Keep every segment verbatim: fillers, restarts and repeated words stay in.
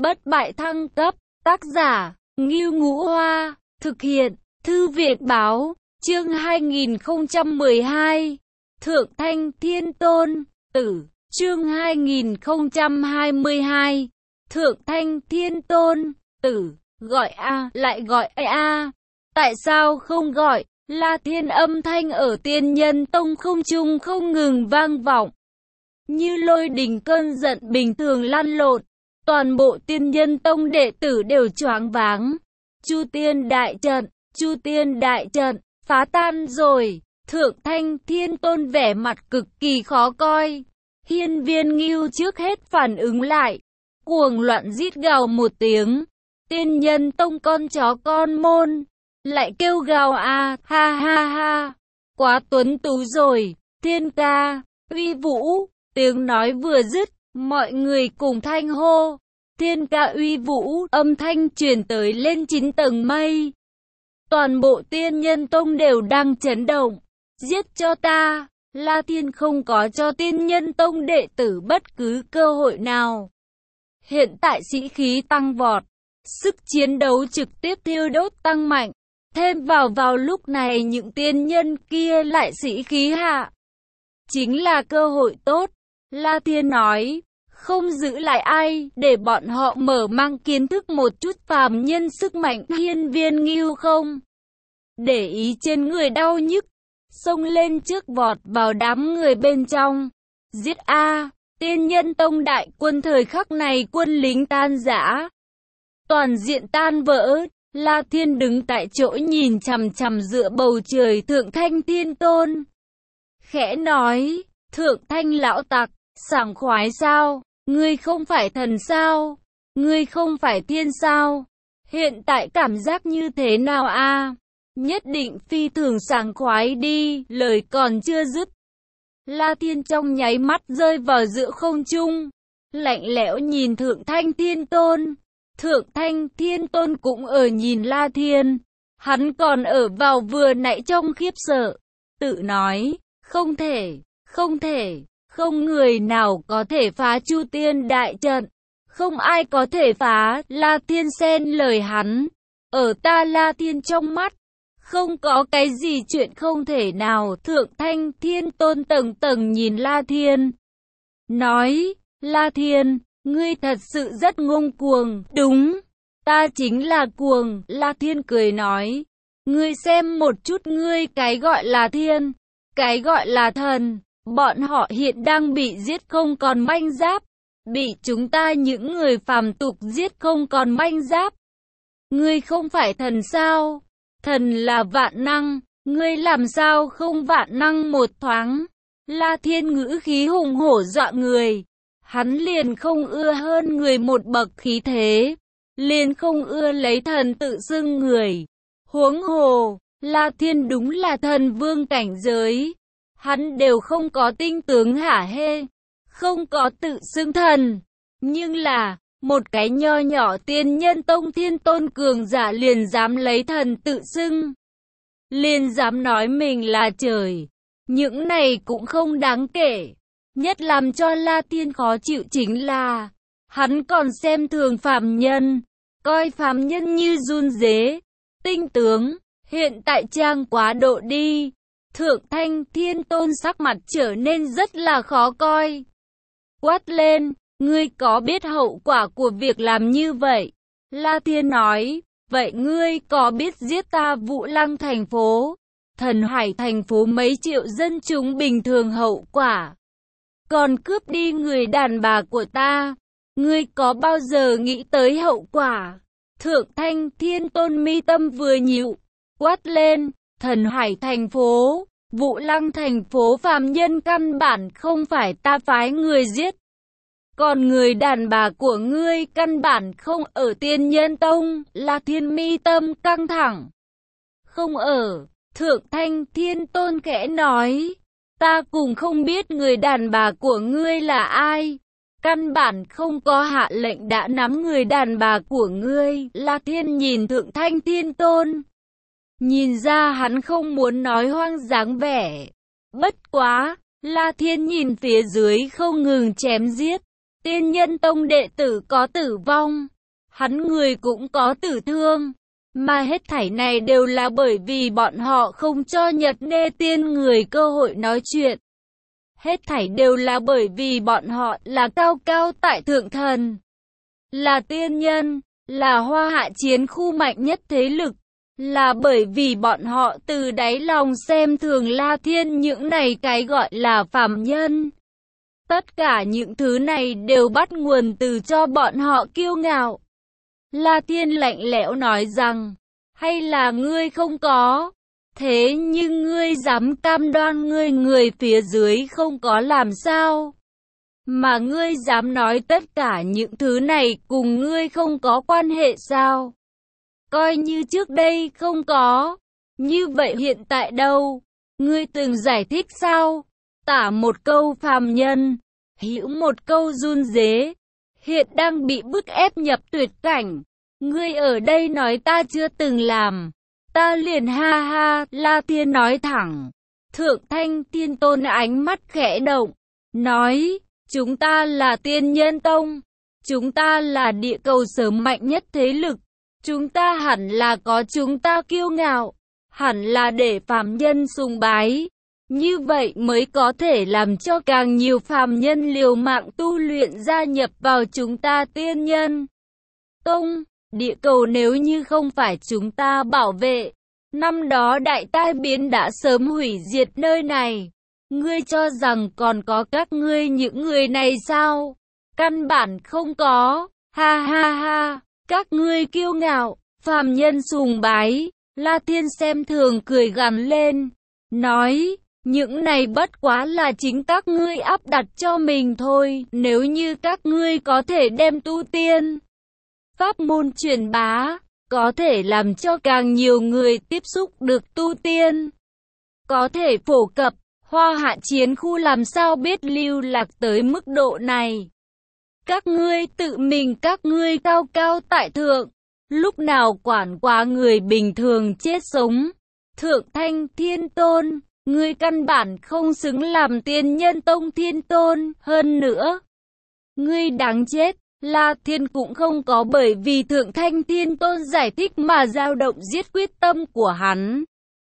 Bất bại thăng cấp, tác giả, Ngưu Ngũ Hoa, thực hiện, Thư viện Báo, chương hai nghìn không trăm mười hai, Thượng Thanh Thiên Tôn, tử, chương hai nghìn không trăm hai mươi hai, Thượng Thanh Thiên Tôn, tử, gọi A, lại gọi A, tại sao không gọi? La Thiên âm thanh ở Tiên Nhân Tông không trung không ngừng vang vọng, như lôi đình cơn giận bình thường lăn lộn. Toàn bộ Tiên Nhân Tông đệ tử đều choáng váng. Chu Tiên đại trận, Chu Tiên đại trận, phá tan rồi. Thượng Thanh Thiên Tôn vẻ mặt cực kỳ khó coi. Hiên Viên Ngưu trước hết phản ứng lại, cuồng loạn rít gào một tiếng. Tiên Nhân Tông con chó con môn, lại kêu gào a, ha ha ha, quá tuấn tú rồi, Thiên ca, uy vũ. Tiếng nói vừa dứt, mọi người cùng thanh hô, Thiên ca uy vũ, âm thanh truyền tới lên chín tầng mây. Toàn bộ Tiên Nhân Tông đều đang chấn động, giết cho ta. La Thiên không có cho Tiên Nhân Tông đệ tử bất cứ cơ hội nào. Hiện tại sĩ khí tăng vọt, sức chiến đấu trực tiếp thiêu đốt tăng mạnh. Thêm vào vào lúc này những tiên nhân kia lại sĩ khí hạ, chính là cơ hội tốt. La Thiên nói, không giữ lại ai, để bọn họ mở mang kiến thức một chút phàm nhân sức mạnh. Hiên Viên Ngưu không để ý trên người đau nhức, xông lên trước vọt vào đám người bên trong. Giết a! Tiên Nhân Tông đại quân thời khắc này quân lính tan rã, toàn diện tan vỡ. La Thiên đứng tại chỗ nhìn chằm chằm dựa bầu trời Thượng Thanh Thiên Tôn, khẽ nói, Thượng Thanh lão tặc, sảng khoái sao? Ngươi không phải thần sao? Ngươi không phải thiên sao? Hiện tại cảm giác như thế nào a? Nhất định phi thường sảng khoái đi. Lời còn chưa dứt, La Thiên trong nháy mắt rơi vào giữa không trung, lạnh lẽo nhìn Thượng Thanh Thiên Tôn. Thượng Thanh Thiên Tôn cũng ở nhìn La Thiên, hắn còn ở vào vừa nãy trong khiếp sợ, tự nói, không thể, không thể, không người nào có thể phá Chu Tiên đại trận, không ai có thể phá. La Thiên xen lời hắn, ở ta La Thiên trong mắt, không có cái gì chuyện không thể nào. Thượng Thanh Thiên Tôn tầng tầng nhìn La Thiên, nói, La Thiên, ngươi thật sự rất ngông cuồng. Đúng, ta chính là cuồng. La Thiên cười nói, ngươi xem một chút ngươi, cái gọi là thiên, cái gọi là thần, bọn họ hiện đang bị giết không còn manh giáp, bị chúng ta những người phàm tục giết không còn manh giáp. Ngươi không phải thần sao? Thần là vạn năng, ngươi làm sao không vạn năng một thoáng? La Thiên ngữ khí hùng hổ dọa người. Hắn liền không ưa hơn người một bậc khí thế, liền không ưa lấy thần tự xưng người. Huống hồ, La Thiên đúng là thần vương cảnh giới, hắn đều không có tinh tướng hả hê, không có tự xưng thần. Nhưng là, một cái nho nhỏ Tiên Nhân Tông Thiên Tôn cường giả liền dám lấy thần tự xưng, liền dám nói mình là trời. Những này cũng không đáng kể. Nhất làm cho La Thiên khó chịu chính là, hắn còn xem thường phàm nhân, coi phàm nhân như run rế, tinh tướng, hiện tại trang quá độ đi. Thượng Thanh Thiên Tôn sắc mặt trở nên rất là khó coi, quát lên, ngươi có biết hậu quả của việc làm như vậy? La Thiên nói, vậy ngươi có biết giết ta Vũ Lăng thành phố, Thần Hải thành phố mấy triệu dân chúng bình thường hậu quả? Còn cướp đi người đàn bà của ta, ngươi có bao giờ nghĩ tới hậu quả? Thượng Thanh Thiên Tôn mi tâm vừa nhíu, quát lên, Thần Hải thành phố, Vũ Lăng thành phố phàm nhân căn bản không phải ta phái người giết. Còn người đàn bà của ngươi căn bản không ở Tiên Nhân Tông. La Thiên mi tâm căng thẳng. Không ở. Thượng Thanh Thiên Tôn khẽ nói, ta cũng không biết người đàn bà của ngươi là ai, căn bản không có hạ lệnh đã nắm người đàn bà của ngươi. La Thiên nhìn Thượng Thanh Thiên Tôn, nhìn ra hắn không muốn nói hoang dáng vẻ. Bất quá, La Thiên nhìn phía dưới không ngừng chém giết, Tiên Nhân Tông đệ tử có tử vong, hắn người cũng có tử thương, mà hết thảy này đều là bởi vì bọn họ không cho Nhật Nê Tiên người cơ hội nói chuyện. Hết thảy đều là bởi vì bọn họ là cao cao tại thượng thần, là tiên nhân, là Hoa Hạ chiến khu mạnh nhất thế lực, là bởi vì bọn họ từ đáy lòng xem thường La Thiên những này cái gọi là phàm nhân. Tất cả những thứ này đều bắt nguồn từ cho bọn họ kiêu ngạo. La Thiên lạnh lẽo nói rằng, hay là ngươi không có, thế nhưng ngươi dám cam đoan ngươi người phía dưới không có làm sao? Mà ngươi dám nói tất cả những thứ này cùng ngươi không có quan hệ sao? Coi như trước đây không có, như vậy hiện tại đâu? Ngươi từng giải thích sao? Tả một câu phàm nhân, hữu một câu run rế, hiện đang bị bức ép nhập tuyệt cảnh. Ngươi ở đây nói ta chưa từng làm, ta liền ha ha. La Thiên nói thẳng. Thượng Thanh Thiên Tôn ánh mắt khẽ động, nói, chúng ta là Tiên Nhân Tông, chúng ta là địa cầu sớm mạnh nhất thế lực, chúng ta hẳn là có chúng ta kiêu ngạo, hẳn là để phàm nhân sùng bái, như vậy mới có thể làm cho càng nhiều phàm nhân liều mạng tu luyện gia nhập vào chúng ta Tiên Nhân Tông. Địa cầu nếu như không phải chúng ta bảo vệ, năm đó đại tai biến đã sớm hủy diệt nơi này. Ngươi cho rằng còn có các ngươi những người này sao? Căn bản không có. Ha ha ha, các ngươi kiêu ngạo, phàm nhân sùng bái. La Thiên xem thường cười gằn lên, nói, những này bất quá là chính các ngươi áp đặt cho mình thôi. Nếu như các ngươi có thể đem tu tiên pháp môn truyền bá, có thể làm cho càng nhiều người tiếp xúc được tu tiên, có thể phổ cập, Hoa Hạ chiến khu làm sao biết lưu lạc tới mức độ này. Các ngươi tự mình các ngươi cao cao tại thượng, lúc nào quản quá người bình thường chết sống. Thượng Thanh Thiên Tôn, ngươi căn bản không xứng làm Tiên Nhân Tông Thiên Tôn, hơn nữa, ngươi đáng chết. La Thiên cũng không có bởi vì Thượng Thanh Thiên Tôn giải thích mà dao động giết quyết tâm của hắn.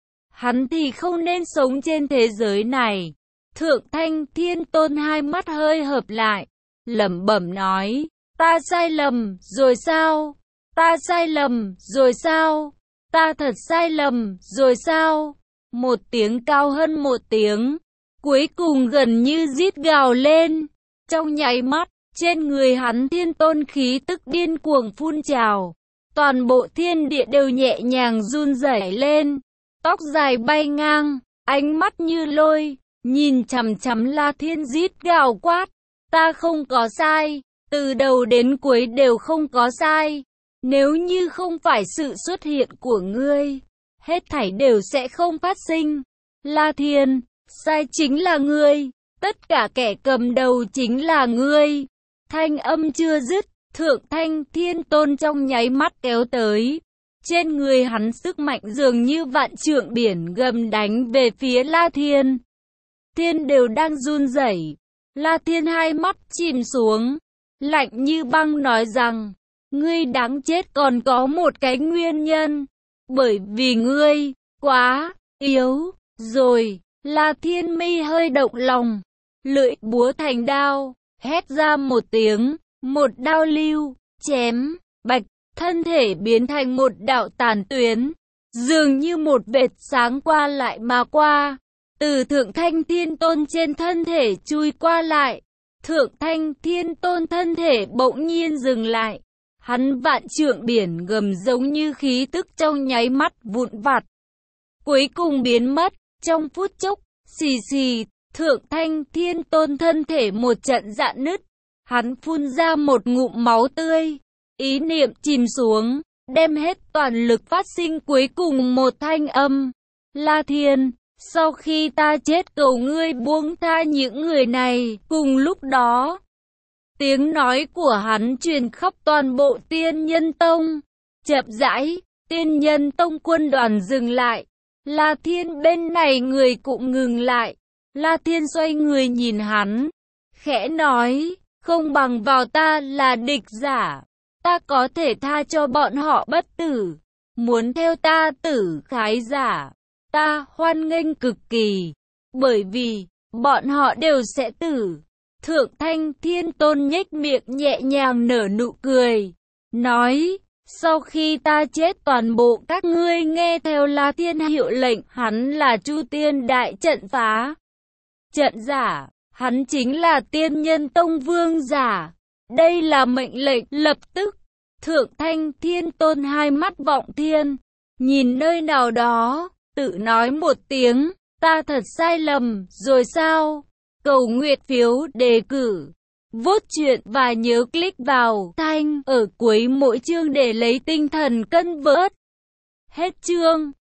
Hắn thì không nên sống trên thế giới này. Thượng Thanh Thiên Tôn hai mắt hơi hợp lại, lẩm bẩm nói, ta sai lầm rồi sao? Ta sai lầm rồi sao? Ta thật sai lầm rồi sao? Một tiếng cao hơn một tiếng, cuối cùng gần như rít gào lên. Trong nháy mắt, trên người hắn thiên tôn khí tức điên cuồng phun trào, toàn bộ thiên địa đều nhẹ nhàng run rẩy lên, tóc dài bay ngang, ánh mắt như lôi, nhìn chằm chằm La Thiên rít gào quát, ta không có sai, từ đầu đến cuối đều không có sai, nếu như không phải sự xuất hiện của ngươi, hết thảy đều sẽ không phát sinh. La Thiên, sai chính là ngươi, tất cả kẻ cầm đầu chính là ngươi. Thanh âm chưa dứt, Thượng Thanh Thiên Tôn trong nháy mắt kéo tới. Trên người hắn sức mạnh dường như vạn trượng biển gầm đánh về phía La Thiên. Thiên đều đang run rẩy. La Thiên hai mắt chìm xuống, lạnh như băng nói rằng, ngươi đáng chết còn có một cái nguyên nhân. Bởi vì ngươi, quá, yếu, rồi. La Thiên mi hơi động lòng, lưỡi búa thành đao. Hét ra một tiếng, một đao lưu, chém, bạch, thân thể biến thành một đạo tàn tuyến, dường như một vệt sáng qua lại mà qua, từ Thượng Thanh Thiên Tôn trên thân thể chui qua lại. Thượng Thanh Thiên Tôn thân thể bỗng nhiên dừng lại, hắn vạn trượng biển gầm giống như khí tức trong nháy mắt vụn vặt, cuối cùng biến mất, trong phút chốc, xì xì. Thượng Thanh Thiên Tôn thân thể một trận rạn nứt, hắn phun ra một ngụm máu tươi, ý niệm chìm xuống, đem hết toàn lực phát sinh cuối cùng một thanh âm. La Thiên, sau khi ta chết cầu ngươi buông tha những người này. Cùng lúc đó, tiếng nói của hắn truyền khắp toàn bộ Tiên Nhân Tông. Chậm rãi, Tiên Nhân Tông quân đoàn dừng lại, La Thiên bên này người cũng ngừng lại. La Thiên xoay người nhìn hắn, khẽ nói, không bằng vào ta là địch giả. Ta có thể tha cho bọn họ bất tử. Muốn theo ta tử khái giả, ta hoan nghênh cực kỳ, bởi vì bọn họ đều sẽ tử. Thượng Thanh Thiên Tôn nhếch miệng nhẹ nhàng nở nụ cười, nói, sau khi ta chết toàn bộ các ngươi nghe theo La Thiên hiệu lệnh. Hắn là Chu Tiên Đại Trận phá trận giả, hắn chính là Tiên Nhân Tông Vương giả. Đây là mệnh lệnh. Lập tức, Thượng Thanh Thiên Tôn hai mắt vọng thiên, nhìn nơi nào đó, tự nói một tiếng, ta thật sai lầm rồi sao? Cầu nguyện phiếu đề cử, vote chuyện và nhớ click vào thanh ở cuối mỗi chương để lấy tinh thần cân vớt. Hết chương.